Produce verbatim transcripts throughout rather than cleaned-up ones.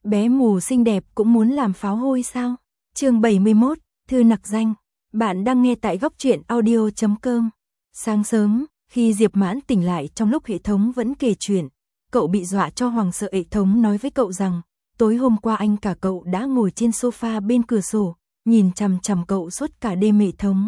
Bé mù xinh đẹp cũng muốn làm pháo hôi sao? Chương bảy mươi mốt, thư nặc danh. Bạn đang nghe tại góc truyện audio chấm com. Sáng sớm, khi Diệp Mãn tỉnh lại trong lúc hệ thống vẫn kể chuyện, cậu bị dọa cho hoảng sợ. Hệ thống nói với cậu rằng, tối hôm qua anh cả cậu đã ngồi trên sofa bên cửa sổ, nhìn chằm chằm cậu suốt cả đêm. Hệ thống.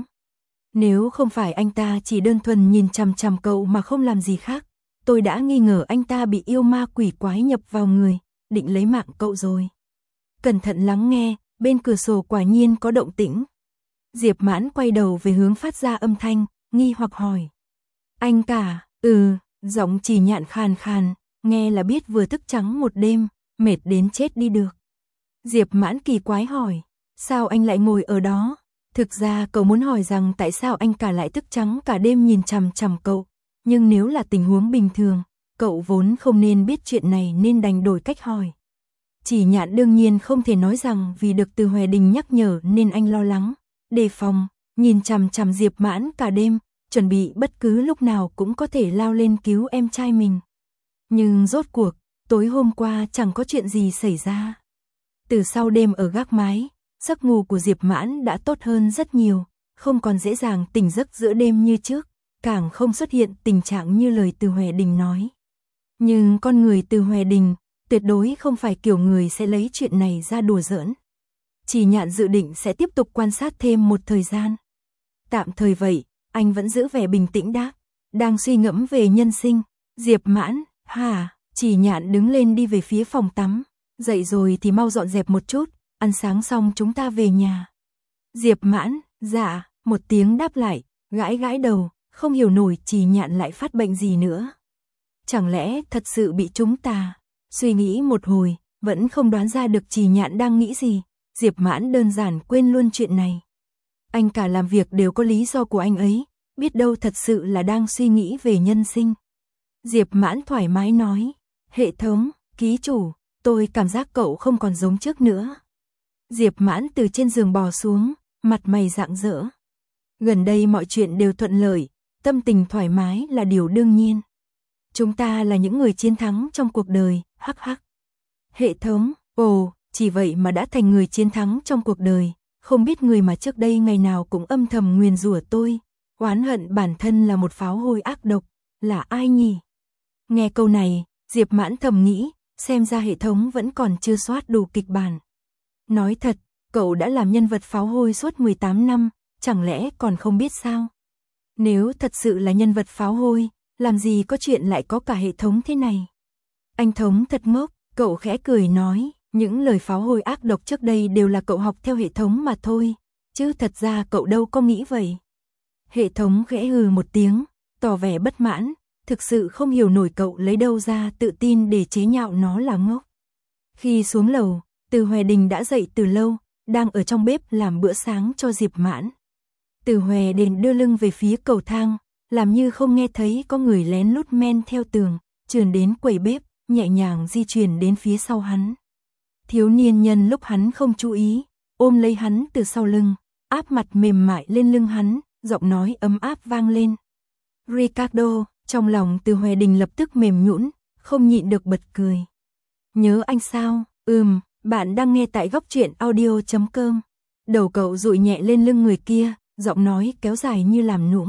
Nếu không phải anh ta chỉ đơn thuần nhìn chằm chằm cậu mà không làm gì khác, tôi đã nghi ngờ anh ta bị yêu ma quỷ quái nhập vào người, định lấy mạng cậu rồi. Cẩn thận lắng nghe, bên cửa sổ quả nhiên có động tĩnh. Diệp Mãn quay đầu về hướng phát ra âm thanh, nghi hoặc hỏi. Anh cả, ừ, giọng Chỉ Nhạn khàn khàn, nghe là biết vừa thức trắng một đêm, mệt đến chết đi được. Diệp Mãn kỳ quái hỏi, sao anh lại ngồi ở đó? Thực ra cậu muốn hỏi rằng tại sao anh cả lại thức trắng cả đêm nhìn chằm chằm cậu, nhưng nếu là tình huống bình thường, cậu vốn không nên biết chuyện này nên đành đổi cách hỏi. Chỉ Nhạn đương nhiên không thể nói rằng vì được Từ Hoè Đình nhắc nhở nên anh lo lắng, đề phòng, nhìn chằm chằm Diệp Mãn cả đêm, chuẩn bị bất cứ lúc nào cũng có thể lao lên cứu em trai mình. Nhưng rốt cuộc, tối hôm qua chẳng có chuyện gì xảy ra. Từ sau đêm ở gác mái, giấc ngủ của Diệp Mãn đã tốt hơn rất nhiều, không còn dễ dàng tỉnh giấc giữa đêm như trước, càng không xuất hiện tình trạng như lời Từ Hoè Đình nói. Nhưng con người Từ Hoè Đình tuyệt đối không phải kiểu người sẽ lấy chuyện này ra đùa giỡn. Chỉ Nhạn dự định sẽ tiếp tục quan sát thêm một thời gian. Tạm thời vậy, anh vẫn giữ vẻ bình tĩnh đáp, đang suy ngẫm về nhân sinh. Diệp Mãn, hả? Chỉ Nhạn đứng lên đi về phía phòng tắm, dậy rồi thì mau dọn dẹp một chút, ăn sáng xong chúng ta về nhà. Diệp Mãn, dạ, một tiếng đáp lại, gãi gãi đầu, không hiểu nổi Chỉ Nhạn lại phát bệnh gì nữa. Chẳng lẽ thật sự bị chúng ta? Suy nghĩ một hồi, vẫn không đoán ra được Chỉ Nhạn đang nghĩ gì. Diệp Mãn đơn giản quên luôn chuyện này. Anh cả làm việc đều có lý do của anh ấy, biết đâu thật sự là đang suy nghĩ về nhân sinh. Diệp Mãn thoải mái nói, hệ thống, ký chủ, tôi cảm giác cậu không còn giống trước nữa. Diệp Mãn từ trên giường bò xuống, mặt mày rạng rỡ. Gần đây mọi chuyện đều thuận lợi, tâm tình thoải mái là điều đương nhiên. Chúng ta là những người chiến thắng trong cuộc đời, hắc hắc. Hệ thống, ồ, chỉ vậy mà đã thành người chiến thắng trong cuộc đời, không biết người mà trước đây ngày nào cũng âm thầm nguyền rủa tôi, oán hận bản thân là một pháo hôi ác độc, là ai nhỉ? Nghe câu này, Diệp Mãn thầm nghĩ, xem ra hệ thống vẫn còn chưa soát đủ kịch bản. Nói thật, cậu đã làm nhân vật pháo hôi suốt mười tám năm, chẳng lẽ còn không biết sao? Nếu thật sự là nhân vật pháo hôi, làm gì có chuyện lại có cả hệ thống thế này? Anh thống thật ngốc, cậu khẽ cười nói, những lời pháo hôi ác độc trước đây đều là cậu học theo hệ thống mà thôi, chứ thật ra cậu đâu có nghĩ vậy. Hệ thống khẽ hừ một tiếng, tỏ vẻ bất mãn, thực sự không hiểu nổi cậu lấy đâu ra tự tin để chế nhạo nó là ngốc. Khi xuống lầu, Từ Hoè Đình đã dậy từ lâu, đang ở trong bếp làm bữa sáng cho Diệp Mãn. Từ Hoè Đình đưa lưng về phía cầu thang, làm như không nghe thấy có người lén lút men theo tường, trườn đến quầy bếp, nhẹ nhàng di chuyển đến phía sau hắn. Thiếu niên nhân lúc hắn không chú ý, ôm lấy hắn từ sau lưng, áp mặt mềm mại lên lưng hắn, giọng nói ấm áp vang lên. Ricardo, trong lòng Từ Hoè Đình lập tức mềm nhũn, không nhịn được bật cười. Nhớ anh sao? Ừm, bạn đang nghe tại góc truyện audio chấm com. Đầu cậu dụi nhẹ lên lưng người kia, giọng nói kéo dài như làm nũng.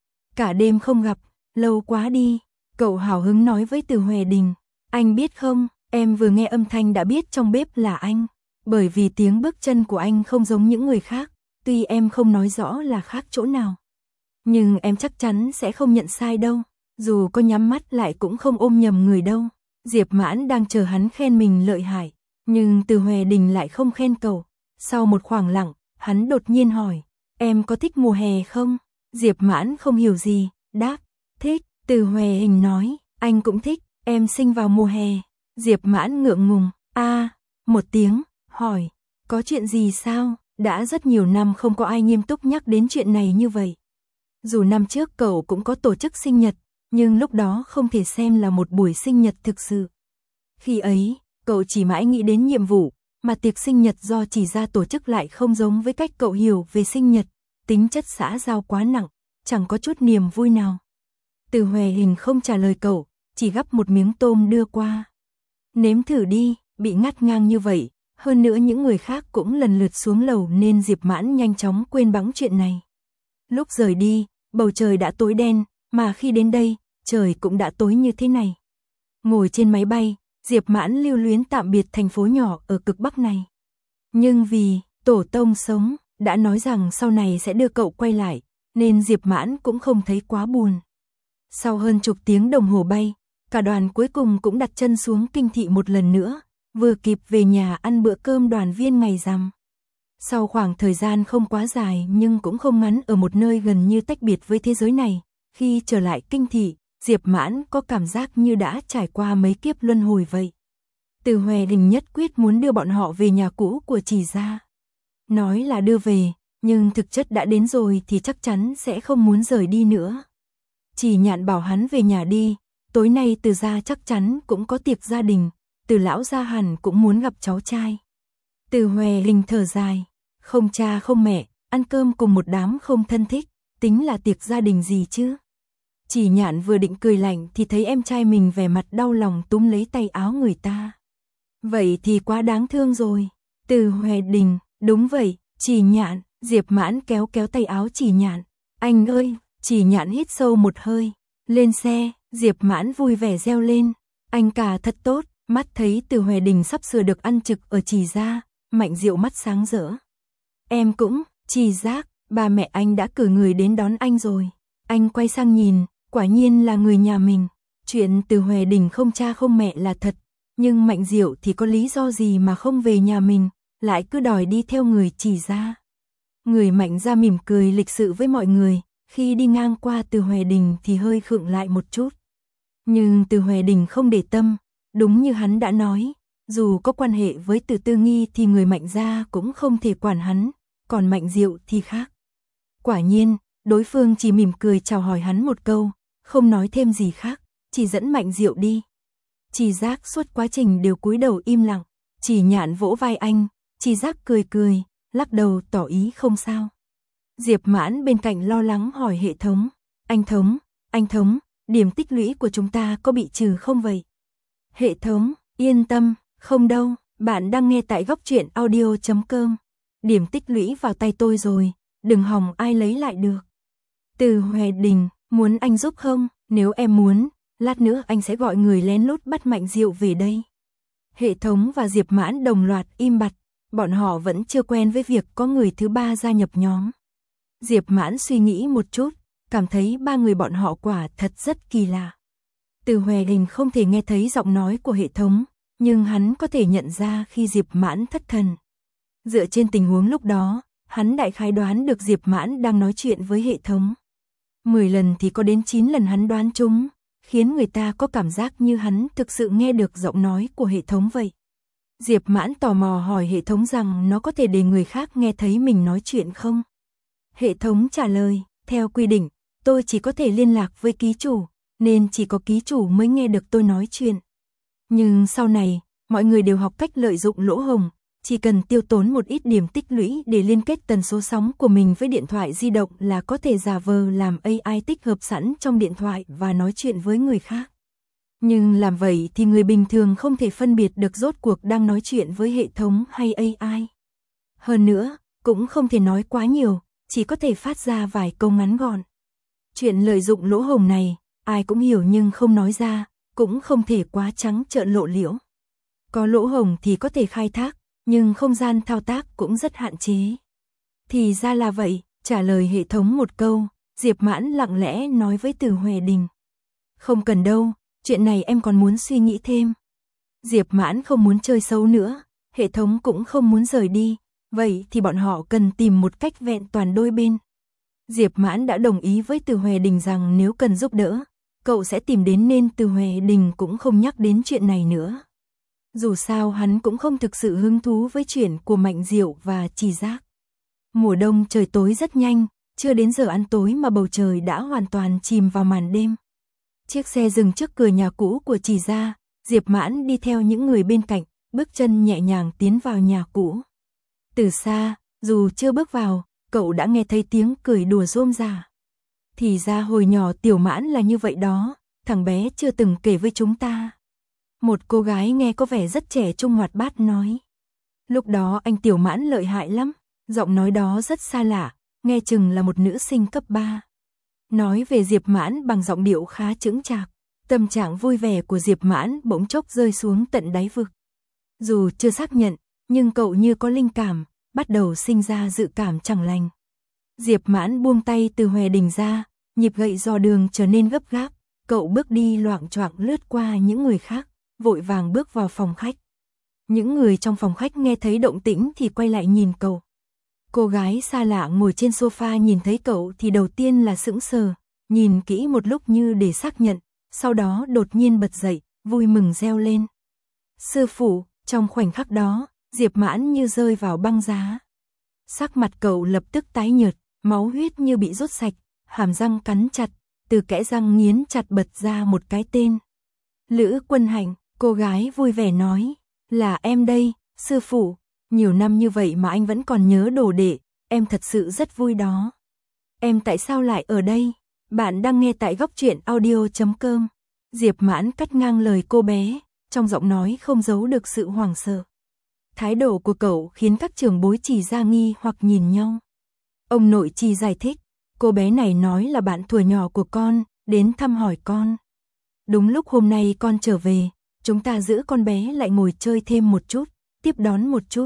Cả đêm không gặp, lâu quá đi, cậu hào hứng nói với Từ Hoè Đình. Anh biết không, em vừa nghe âm thanh đã biết trong bếp là anh, bởi vì tiếng bước chân của anh không giống những người khác, tuy em không nói rõ là khác chỗ nào. Nhưng em chắc chắn sẽ không nhận sai đâu, dù có nhắm mắt lại cũng không ôm nhầm người đâu. Diệp Mãn đang chờ hắn khen mình lợi hại, nhưng Từ Hoè Đình lại không khen cậu. Sau một khoảng lặng, hắn đột nhiên hỏi, em có thích mùa hè không? Diệp Mãn không hiểu gì, đáp, thích. Từ Hoè Đình nói, anh cũng thích, em sinh vào mùa hè. Diệp Mãn ngượng ngùng, a, à, một tiếng, hỏi, có chuyện gì sao? Đã rất nhiều năm không có ai nghiêm túc nhắc đến chuyện này như vậy. Dù năm trước cậu cũng có tổ chức sinh nhật, nhưng lúc đó không thể xem là một buổi sinh nhật thực sự. Khi ấy, cậu chỉ mãi nghĩ đến nhiệm vụ, mà tiệc sinh nhật do chỉ ra tổ chức lại không giống với cách cậu hiểu về sinh nhật, tính chất xã giao quá nặng, chẳng có chút niềm vui nào. Từ Hoè Đình không trả lời cậu, chỉ gắp một miếng tôm đưa qua. Nếm thử đi, bị ngắt ngang như vậy, hơn nữa những người khác cũng lần lượt xuống lầu nên Diệp Mãn nhanh chóng quên bẵng chuyện này. Lúc rời đi, bầu trời đã tối đen, mà khi đến đây, trời cũng đã tối như thế này. Ngồi trên máy bay, Diệp Mãn lưu luyến tạm biệt thành phố nhỏ ở cực Bắc này. Nhưng vì tổ tông sống, đã nói rằng sau này sẽ đưa cậu quay lại, nên Diệp Mãn cũng không thấy quá buồn. Sau hơn chục tiếng đồng hồ bay, cả đoàn cuối cùng cũng đặt chân xuống Kinh Thị một lần nữa, vừa kịp về nhà ăn bữa cơm đoàn viên ngày rằm. Sau khoảng thời gian không quá dài nhưng cũng không ngắn ở một nơi gần như tách biệt với thế giới này, khi trở lại Kinh Thị, Diệp Mãn có cảm giác như đã trải qua mấy kiếp luân hồi vậy. Từ Hoè Đình nhất quyết muốn đưa bọn họ về nhà cũ của Trì gia. Nói là đưa về, nhưng thực chất đã đến rồi thì chắc chắn sẽ không muốn rời đi nữa. Chỉ Nhạn bảo hắn về nhà đi, tối nay Từ gia chắc chắn cũng có tiệc gia đình, Từ lão gia hẳn cũng muốn gặp cháu trai. Từ Hoè Đình thở dài, không cha không mẹ, ăn cơm cùng một đám không thân thích, tính là tiệc gia đình gì chứ? Chỉ Nhạn vừa định cười lạnh thì thấy em trai mình vẻ mặt đau lòng túm lấy tay áo người ta. Vậy thì quá đáng thương rồi. Từ Hoè Đình, đúng vậy, Chỉ Nhạn, Diệp Mãn kéo kéo tay áo Chỉ Nhạn. Anh ơi, Chỉ Nhạn hít sâu một hơi. Lên xe, Diệp Mãn vui vẻ reo lên. Anh cả thật tốt, mắt thấy Từ Hoè Đình sắp sửa được ăn trực ở Trì gia, Mạnh Diệu mắt sáng rỡ. Em cũng, Trì Giác, ba mẹ anh đã cử người đến đón anh rồi. Anh quay sang nhìn, quả nhiên là người nhà mình. Chuyện Từ Hoè Đình không cha không mẹ là thật, nhưng Mạnh Diệu thì có lý do gì mà không về nhà mình, lại cứ đòi đi theo người Trì gia. Người Mạnh gia mỉm cười lịch sự với mọi người, khi đi ngang qua Từ Hoè Đình thì hơi khựng lại một chút. Nhưng Từ Hoè Đình không để tâm, đúng như hắn đã nói, dù có quan hệ với Từ Tư Nghi thì người Mạnh gia cũng không thể quản hắn, còn Mạnh Diệu thì khác. Quả nhiên, đối phương chỉ mỉm cười chào hỏi hắn một câu, không nói thêm gì khác, chỉ dẫn Mạnh Diệu đi. Trì Giác suốt quá trình đều cúi đầu im lặng, Chỉ Nhạn vỗ vai anh, Trì Giác cười cười, lắc đầu tỏ ý không sao. Diệp Mãn bên cạnh lo lắng hỏi hệ thống, anh Thống, anh Thống, điểm tích lũy của chúng ta có bị trừ không vậy? Hệ thống, yên tâm, không đâu, bạn đang nghe tại góc truyện audio chấm com. Điểm tích lũy vào tay tôi rồi, đừng hòng ai lấy lại được. Từ Hoè Đình, muốn anh giúp không? Nếu em muốn, lát nữa anh sẽ gọi người lén lút bắt Mạnh Diệu về đây. Hệ thống và Diệp Mãn đồng loạt im bặt, bọn họ vẫn chưa quen với việc có người thứ ba gia nhập nhóm. Diệp Mãn suy nghĩ một chút, cảm thấy ba người bọn họ quả thật rất kỳ lạ. Từ Hoè Đình không thể nghe thấy giọng nói của hệ thống, nhưng hắn có thể nhận ra khi Diệp Mãn thất thần. Dựa trên tình huống lúc đó, hắn đại khái đoán được Diệp Mãn đang nói chuyện với hệ thống. mười lần thì có đến chín lần hắn đoán trúng, khiến người ta có cảm giác như hắn thực sự nghe được giọng nói của hệ thống vậy. Diệp Mãn tò mò hỏi hệ thống rằng nó có thể để người khác nghe thấy mình nói chuyện không? Hệ thống trả lời, theo quy định, tôi chỉ có thể liên lạc với ký chủ, nên chỉ có ký chủ mới nghe được tôi nói chuyện. Nhưng sau này, mọi người đều học cách lợi dụng lỗ hổng, chỉ cần tiêu tốn một ít điểm tích lũy để liên kết tần số sóng của mình với điện thoại di động là có thể giả vờ làm a i tích hợp sẵn trong điện thoại và nói chuyện với người khác. Nhưng làm vậy thì người bình thường không thể phân biệt được rốt cuộc đang nói chuyện với hệ thống hay a i. Hơn nữa, cũng không thể nói quá nhiều, chỉ có thể phát ra vài câu ngắn gọn. Chuyện lợi dụng lỗ hổng này, ai cũng hiểu nhưng không nói ra, cũng không thể quá trắng trợn lộ liễu. Có lỗ hổng thì có thể khai thác, nhưng không gian thao tác cũng rất hạn chế. Thì ra là vậy, trả lời hệ thống một câu, Diệp Mãn lặng lẽ nói với Từ Hoè Đình. Không cần đâu, chuyện này em còn muốn suy nghĩ thêm. Diệp Mãn không muốn chơi xấu nữa, hệ thống cũng không muốn rời đi, vậy thì bọn họ cần tìm một cách vẹn toàn đôi bên. Diệp Mãn đã đồng ý với Từ Hoè Đình rằng nếu cần giúp đỡ, cậu sẽ tìm đến nên Từ Hoè Đình cũng không nhắc đến chuyện này nữa. Dù sao hắn cũng không thực sự hứng thú với chuyện của Mạnh Diệu và Trì Giác. Mùa đông trời tối rất nhanh, chưa đến giờ ăn tối mà bầu trời đã hoàn toàn chìm vào màn đêm. Chiếc xe dừng trước cửa nhà cũ của Trì gia, Diệp Mãn đi theo những người bên cạnh, bước chân nhẹ nhàng tiến vào nhà cũ. Từ xa, dù chưa bước vào, cậu đã nghe thấy tiếng cười đùa rôm rả. Thì ra hồi nhỏ Tiểu Mãn là như vậy đó, thằng bé chưa từng kể với chúng ta. Một cô gái nghe có vẻ rất trẻ trung hoạt bát nói. Lúc đó anh Tiểu Mãn lợi hại lắm, giọng nói đó rất xa lạ, nghe chừng là một nữ sinh cấp ba. Nói về Diệp Mãn bằng giọng điệu khá chững chạc, tâm trạng vui vẻ của Diệp Mãn bỗng chốc rơi xuống tận đáy vực. Dù chưa xác nhận, nhưng cậu như có linh cảm, bắt đầu sinh ra dự cảm chẳng lành. Diệp Mãn buông tay từ Hòe Đình ra, nhịp gậy dò đường trở nên gấp gáp, cậu bước đi loạng choạng lướt qua những người khác, vội vàng bước vào phòng khách. Những người trong phòng khách nghe thấy động tĩnh thì quay lại nhìn cậu. Cô gái xa lạ ngồi trên sofa nhìn thấy cậu thì đầu tiên là sững sờ, nhìn kỹ một lúc như để xác nhận, sau đó đột nhiên bật dậy, vui mừng reo lên. Sư phụ, trong khoảnh khắc đó, Diệp Mãn như rơi vào băng giá. Sắc mặt cậu lập tức tái nhợt, máu huyết như bị rút sạch, hàm răng cắn chặt, từ kẽ răng nghiến chặt bật ra một cái tên. Lữ Quân Hạnh, cô gái vui vẻ nói, là em đây, sư phụ, nhiều năm như vậy mà anh vẫn còn nhớ đồ đệ, em thật sự rất vui đó. Em tại sao lại ở đây? Bạn đang nghe tại góc truyện audio chấm com. Diệp Mãn cắt ngang lời cô bé, trong giọng nói không giấu được sự hoảng sợ. Thái độ của cậu khiến các trưởng bối Trì Gia nghi hoặc nhìn nhau. Ông nội Trì giải thích, cô bé này nói là bạn thuở nhỏ của con, đến thăm hỏi con. Đúng lúc hôm nay con trở về, chúng ta giữ con bé lại ngồi chơi thêm một chút, tiếp đón một chút.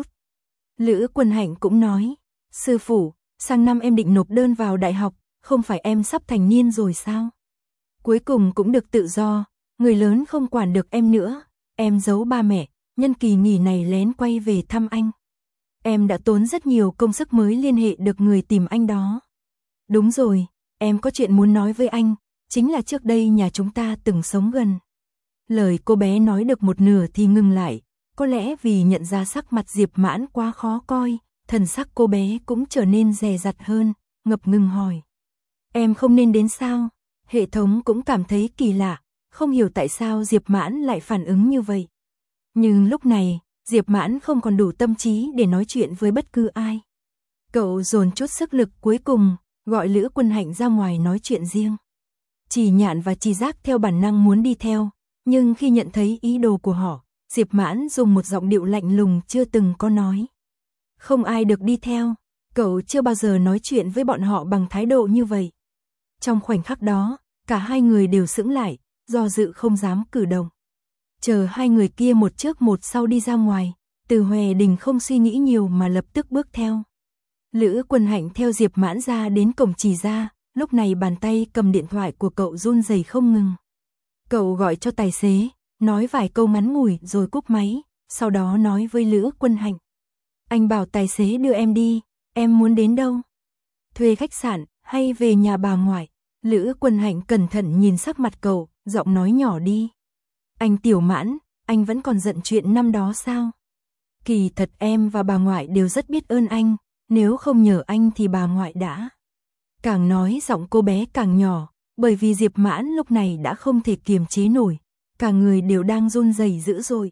Lữ Quân Hạnh cũng nói, sư phụ, sang năm em định nộp đơn vào đại học, không phải em sắp thành niên rồi sao? Cuối cùng cũng được tự do, người lớn không quản được em nữa, em giấu ba mẹ, nhân kỳ nghỉ này lén quay về thăm anh. Em đã tốn rất nhiều công sức mới liên hệ được người tìm anh đó. Đúng rồi, em có chuyện muốn nói với anh, chính là trước đây nhà chúng ta từng sống gần. Lời cô bé nói được một nửa thì ngừng lại, có lẽ vì nhận ra sắc mặt Diệp Mãn quá khó coi, thần sắc cô bé cũng trở nên dè dặt hơn, ngập ngừng hỏi. Em không nên đến sao? Hệ thống cũng cảm thấy kỳ lạ, không hiểu tại sao Diệp Mãn lại phản ứng như vậy. Nhưng lúc này, Diệp Mãn không còn đủ tâm trí để nói chuyện với bất cứ ai. Cậu dồn chút sức lực cuối cùng, gọi Lữ Quân Hạnh ra ngoài nói chuyện riêng. Trì Nhạn và Trì Giác theo bản năng muốn đi theo, nhưng khi nhận thấy ý đồ của họ, Diệp Mãn dùng một giọng điệu lạnh lùng chưa từng có nói. Không ai được đi theo, cậu chưa bao giờ nói chuyện với bọn họ bằng thái độ như vậy. Trong khoảnh khắc đó, cả hai người đều sững lại, do dự không dám cử động. Chờ hai người kia một trước một sau đi ra ngoài, Từ Hòe Đình không suy nghĩ nhiều mà lập tức bước theo. Lữ Quân Hạnh theo Diệp Mãn ra đến cổng Trì Gia, lúc này bàn tay cầm điện thoại của cậu run rẩy không ngừng. Cậu gọi cho tài xế, nói vài câu ngắn ngủi rồi cúp máy, sau đó nói với Lữ Quân Hạnh. Anh bảo tài xế đưa em đi, em muốn đến đâu? Thuê khách sạn hay về nhà bà ngoại? Lữ Quân Hạnh cẩn thận nhìn sắc mặt cậu, giọng nói nhỏ đi. Anh Tiểu Mãn, anh vẫn còn giận chuyện năm đó sao? Kỳ thật em và bà ngoại đều rất biết ơn anh, nếu không nhờ anh thì bà ngoại đã. Càng nói giọng cô bé càng nhỏ, bởi vì Diệp Mãn lúc này đã không thể kiềm chế nổi, cả người đều đang run rẩy dữ dội.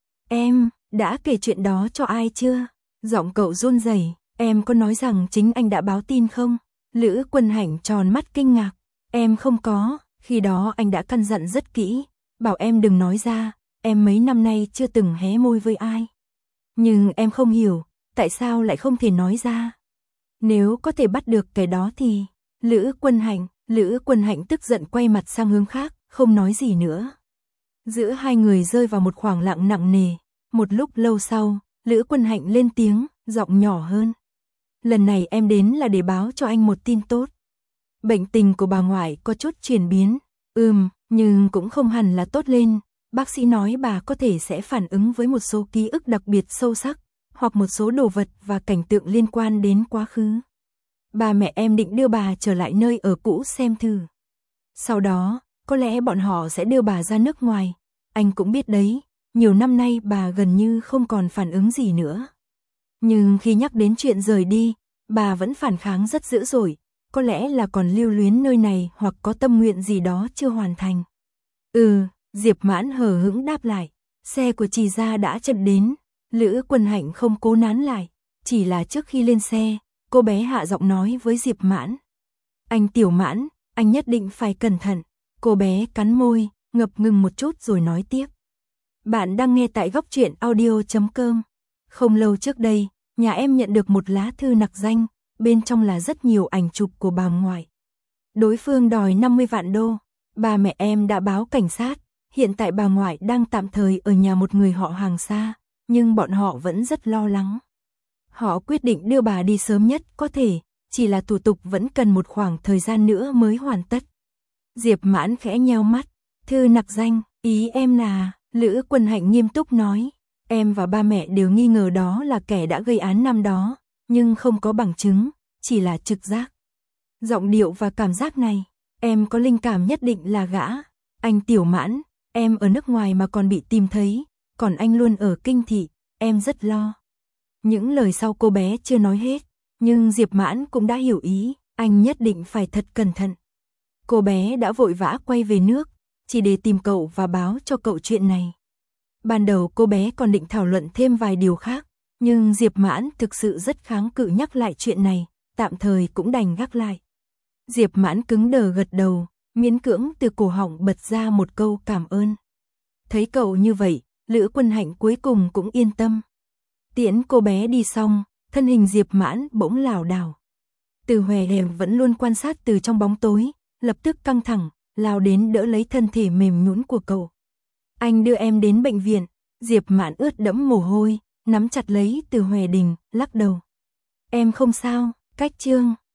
Em, đã kể chuyện đó cho ai chưa? Giọng cậu run rẩy, em có nói rằng chính anh đã báo tin không? Lữ Quân Hạnh tròn mắt kinh ngạc, em không có, khi đó anh đã căn dặn rất kỹ, bảo em đừng nói ra, em mấy năm nay chưa từng hé môi với ai. Nhưng em không hiểu, tại sao lại không thể nói ra? Nếu có thể bắt được cái đó thì... Lữ Quân Hạnh, Lữ Quân Hạnh tức giận quay mặt sang hướng khác, không nói gì nữa. Giữa hai người rơi vào một khoảng lặng nặng nề, một lúc lâu sau, Lữ Quân Hạnh lên tiếng, giọng nhỏ hơn. Lần này em đến là để báo cho anh một tin tốt. Bệnh tình của bà ngoại có chút chuyển biến, ừm, nhưng cũng không hẳn là tốt lên. Bác sĩ nói bà có thể sẽ phản ứng với một số ký ức đặc biệt sâu sắc, hoặc một số đồ vật và cảnh tượng liên quan đến quá khứ. Ba mẹ em định đưa bà trở lại nơi ở cũ xem thử. Sau đó, có lẽ bọn họ sẽ đưa bà ra nước ngoài. Anh cũng biết đấy, nhiều năm nay bà gần như không còn phản ứng gì nữa. Nhưng khi nhắc đến chuyện rời đi, bà vẫn phản kháng rất dữ dội, có lẽ là còn lưu luyến nơi này hoặc có tâm nguyện gì đó chưa hoàn thành. Ừ, Diệp Mãn hờ hững đáp lại, xe của Trì Gia đã chậm đến. Lữ Quân Hạnh không cố nán lại, chỉ là trước khi lên xe, cô bé hạ giọng nói với Diệp Mãn. Anh Tiểu Mãn, anh nhất định phải cẩn thận. Cô bé cắn môi, ngập ngừng một chút rồi nói tiếp. Bạn đang nghe tại góc truyện audio chấm com. Không lâu trước đây, nhà em nhận được một lá thư nặc danh, bên trong là rất nhiều ảnh chụp của bà ngoại. Đối phương đòi năm mươi vạn đô, ba mẹ em đã báo cảnh sát, hiện tại bà ngoại đang tạm thời ở nhà một người họ hàng xa, nhưng bọn họ vẫn rất lo lắng. Họ quyết định đưa bà đi sớm nhất có thể, chỉ là thủ tục vẫn cần một khoảng thời gian nữa mới hoàn tất. Diệp Mãn khẽ nheo mắt, thư nặc danh, ý em là, Lữ Quân Hạnh nghiêm túc nói, em và ba mẹ đều nghi ngờ đó là kẻ đã gây án năm đó, nhưng không có bằng chứng, chỉ là trực giác. Giọng điệu và cảm giác này, em có linh cảm nhất định là gã. Anh Tiểu Mãn, em ở nước ngoài mà còn bị tìm thấy, còn anh luôn ở kinh thị, em rất lo. Những lời sau cô bé chưa nói hết, nhưng Diệp Mãn cũng đã hiểu ý, anh nhất định phải thật cẩn thận. Cô bé đã vội vã quay về nước, chỉ để tìm cậu và báo cho cậu chuyện này. Ban đầu cô bé còn định thảo luận thêm vài điều khác, nhưng Diệp Mãn thực sự rất kháng cự nhắc lại chuyện này, tạm thời cũng đành gác lại. Diệp Mãn cứng đờ gật đầu, miễn cưỡng từ cổ họng bật ra một câu cảm ơn. Thấy cậu như vậy, Lữ Quân Hạnh cuối cùng cũng yên tâm. Tiễn cô bé đi xong, thân hình Diệp Mãn bỗng lảo đảo. Từ Hòe Hèm vẫn luôn quan sát từ trong bóng tối, lập tức căng thẳng, lao đến đỡ lấy thân thể mềm nhũn của cậu. Anh đưa em đến bệnh viện, Diệp Mãn ướt đẫm mồ hôi, nắm chặt lấy Từ Hòe Đình, lắc đầu. Em không sao, cách chương.